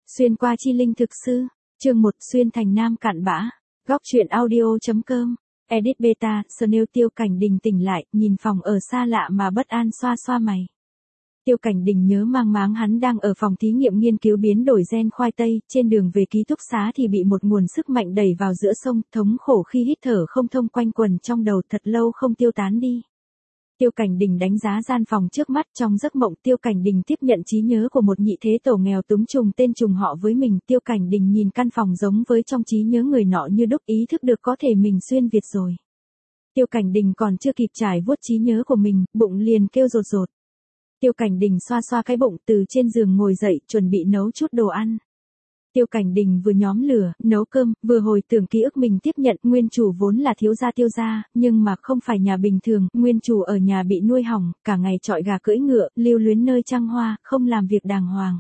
Xuyên qua chi linh thực sư, chương 1 xuyên thành nam cặn bã, góc truyện audio.com, edit beta, Snail. Tiêu Cảnh Đình tỉnh lại, nhìn phòng ở xa lạ mà bất an xoa xoa mày. Tiêu Cảnh Đình nhớ mang máng hắn đang ở phòng thí nghiệm nghiên cứu biến đổi gen khoai tây, trên đường về ký túc xá thì bị một nguồn sức mạnh đẩy vào giữa sông, thống khổ khi hít thở không thông quanh quẩn trong đầu thật lâu không tiêu tán đi. Tiêu Cảnh Đình đánh giá gian phòng trước mắt, trong giấc mộng Tiêu Cảnh Đình tiếp nhận trí nhớ của một nhị thế tổ nghèo túng trùng tên trùng họ với mình. Tiêu Cảnh Đình nhìn căn phòng giống với trong trí nhớ người nọ như đúc, ý thức được có thể mình xuyên Việt rồi. Tiêu Cảnh Đình còn chưa kịp trải vuốt trí nhớ của mình, bụng liền kêu rột rột. Tiêu Cảnh Đình xoa xoa cái bụng, từ trên giường ngồi dậy, chuẩn bị nấu chút đồ ăn. Tiêu Cảnh Đình vừa nhóm lửa, nấu cơm, vừa hồi tưởng ký ức mình tiếp nhận. Nguyên chủ vốn là thiếu gia Tiêu gia, nhưng mà không phải nhà bình thường. Nguyên chủ ở nhà bị nuôi hỏng, cả ngày trọi gà cưỡi ngựa, lưu luyến nơi trăng hoa, không làm việc đàng hoàng.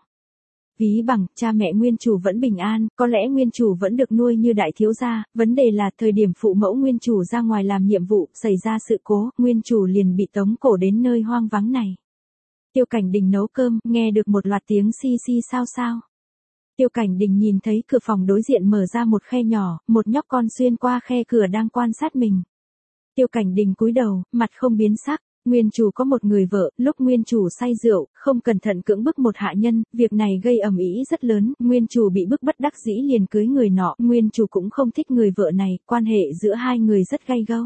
Ví bằng, cha mẹ Nguyên chủ vẫn bình an, có lẽ Nguyên chủ vẫn được nuôi như đại thiếu gia. Vấn đề là thời điểm phụ mẫu Nguyên chủ ra ngoài làm nhiệm vụ, xảy ra sự cố, Nguyên chủ liền bị tống cổ đến nơi hoang vắng này. Tiêu Cảnh Đình nấu cơm, nghe được một loạt tiếng xi xi sao sao. Tiêu Cảnh Đình nhìn thấy cửa phòng đối diện mở ra một khe nhỏ, một nhóc con xuyên qua khe cửa đang quan sát mình. Tiêu Cảnh Đình cúi đầu, mặt không biến sắc. Nguyên chủ có một người vợ, lúc Nguyên chủ say rượu, không cẩn thận cưỡng bức một hạ nhân, việc này gây ầm ĩ rất lớn. Nguyên chủ bị bức bất đắc dĩ liền cưới người nọ. Nguyên chủ cũng không thích người vợ này, quan hệ giữa hai người rất gay gâu.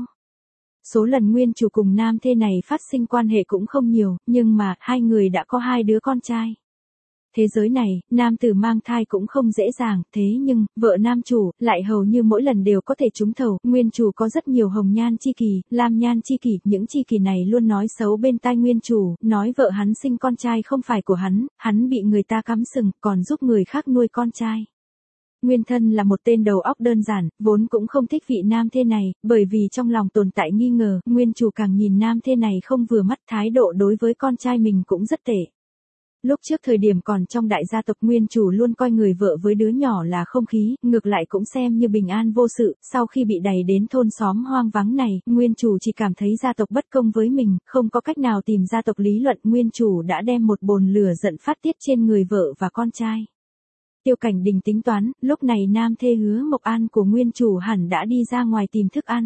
Số lần Nguyên chủ cùng nam thê này phát sinh quan hệ cũng không nhiều, nhưng mà hai người đã có 2 đứa con trai. Thế giới này, nam tử mang thai cũng không dễ dàng, thế nhưng, vợ nam chủ, lại hầu như mỗi lần đều có thể trúng thầu. Nguyên chủ có rất nhiều hồng nhan chi kỷ, lam nhan chi kỷ, những chi kỷ này luôn nói xấu bên tai Nguyên chủ, nói vợ hắn sinh con trai không phải của hắn bị người ta cắm sừng, còn giúp người khác nuôi con trai. Nguyên thân là một tên đầu óc đơn giản, vốn cũng không thích vị nam thê này, bởi vì trong lòng tồn tại nghi ngờ, Nguyên chủ càng nhìn nam thê này không vừa mắt, thái độ đối với con trai mình cũng rất tệ. Lúc trước thời điểm còn trong đại gia tộc, Nguyên chủ luôn coi người vợ với đứa nhỏ là không khí, ngược lại cũng xem như bình an vô sự. Sau khi bị đày đến thôn xóm hoang vắng này, Nguyên chủ chỉ cảm thấy gia tộc bất công với mình, không có cách nào tìm gia tộc lý luận. Nguyên chủ đã đem một bồn lửa giận phát tiết trên người vợ và con trai. Tiêu Cảnh Đình tính toán, lúc này nam thê Hứa Mộc An của Nguyên chủ hẳn đã đi ra ngoài tìm thức ăn.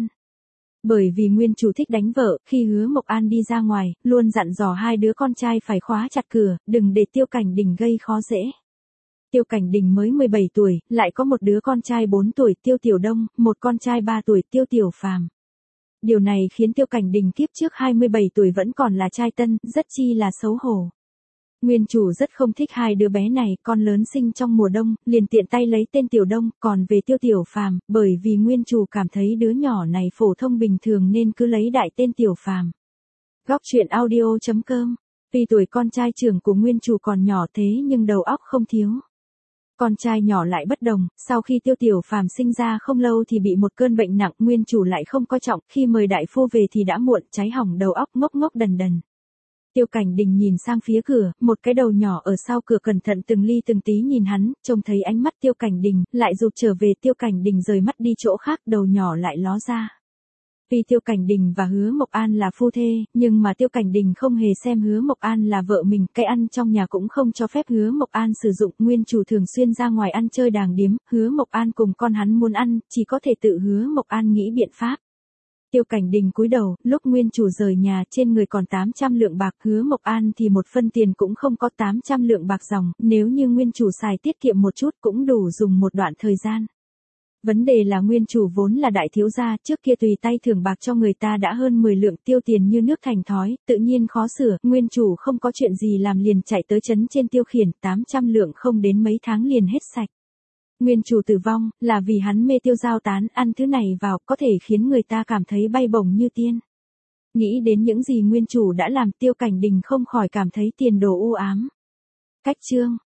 Bởi vì Nguyên chủ thích đánh vợ, khi Hứa Mộc An đi ra ngoài, luôn dặn dò 2 đứa con trai phải khóa chặt cửa, đừng để Tiêu Cảnh Đình gây khó dễ. Tiêu Cảnh Đình mới 17 tuổi, lại có một đứa con trai 4 tuổi Tiêu Tiểu Đông, một con trai 3 tuổi Tiêu Tiểu Phàm. Điều này khiến Tiêu Cảnh Đình kiếp trước 27 tuổi vẫn còn là trai tân, rất chi là xấu hổ. Nguyên chủ rất không thích 2 đứa bé này, con lớn sinh trong mùa đông, liền tiện tay lấy tên Tiểu Đông, còn về Tiêu Tiểu Phàm, bởi vì Nguyên chủ cảm thấy đứa nhỏ này phổ thông bình thường nên cứ lấy đại tên Tiểu Phàm. Góc truyện audio.com, vì tuổi con trai trưởng của Nguyên chủ còn nhỏ thế nhưng đầu óc không thiếu. Con trai nhỏ lại bất đồng, sau khi Tiêu Tiểu Phàm sinh ra không lâu thì bị một cơn bệnh nặng, Nguyên chủ lại không coi trọng, khi mời đại phu về thì đã muộn, cháy hỏng đầu óc, ngốc ngốc đần đần. Tiêu Cảnh Đình nhìn sang phía cửa, một cái đầu nhỏ ở sau cửa cẩn thận từng ly từng tí nhìn hắn, trông thấy ánh mắt Tiêu Cảnh Đình, lại rụt trở về. Tiêu Cảnh Đình rời mắt đi chỗ khác, đầu nhỏ lại ló ra. Vì Tiêu Cảnh Đình và Hứa Mộc An là phu thê, nhưng mà Tiêu Cảnh Đình không hề xem Hứa Mộc An là vợ mình, cái ăn trong nhà cũng không cho phép Hứa Mộc An sử dụng. Nguyên chủ thường xuyên ra ngoài ăn chơi đàng điếm, Hứa Mộc An cùng con hắn muốn ăn, chỉ có thể tự Hứa Mộc An nghĩ biện pháp. Tiêu Cảnh Đình cúi đầu, lúc Nguyên chủ rời nhà trên người còn 800 lượng bạc, Hứa Mộc An thì một phân tiền cũng không có. 800 lượng bạc dòng, nếu như Nguyên chủ xài tiết kiệm một chút cũng đủ dùng một đoạn thời gian. Vấn đề là Nguyên chủ vốn là đại thiếu gia, trước kia tùy tay thưởng bạc cho người ta đã hơn 10 lượng, tiêu tiền như nước thành thói, tự nhiên khó sửa. Nguyên chủ không có chuyện gì làm liền chạy tới trấn trên tiêu khiển, 800 lượng không đến mấy tháng liền hết sạch. Nguyên chủ tử vong, là vì hắn mê tiêu giao tán, ăn thứ này vào, có thể khiến người ta cảm thấy bay bổng như tiên. Nghĩ đến những gì Nguyên chủ đã làm, Tiêu Cảnh Đình không khỏi cảm thấy tiền đồ u ám. Cách chương